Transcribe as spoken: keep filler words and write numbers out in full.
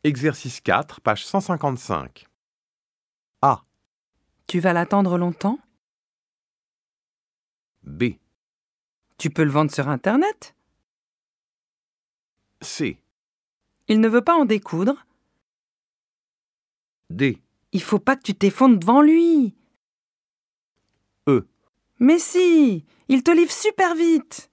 Exercice quatre, page cent cinquante-cinq. A. Tu vas l'attendre longtemps? B. Tu peux le vendre sur Internet? C. Il ne veut pas en découdre? D. Il faut pas que tu t'effondres devant lui. E. Mais si, il te livre super vite.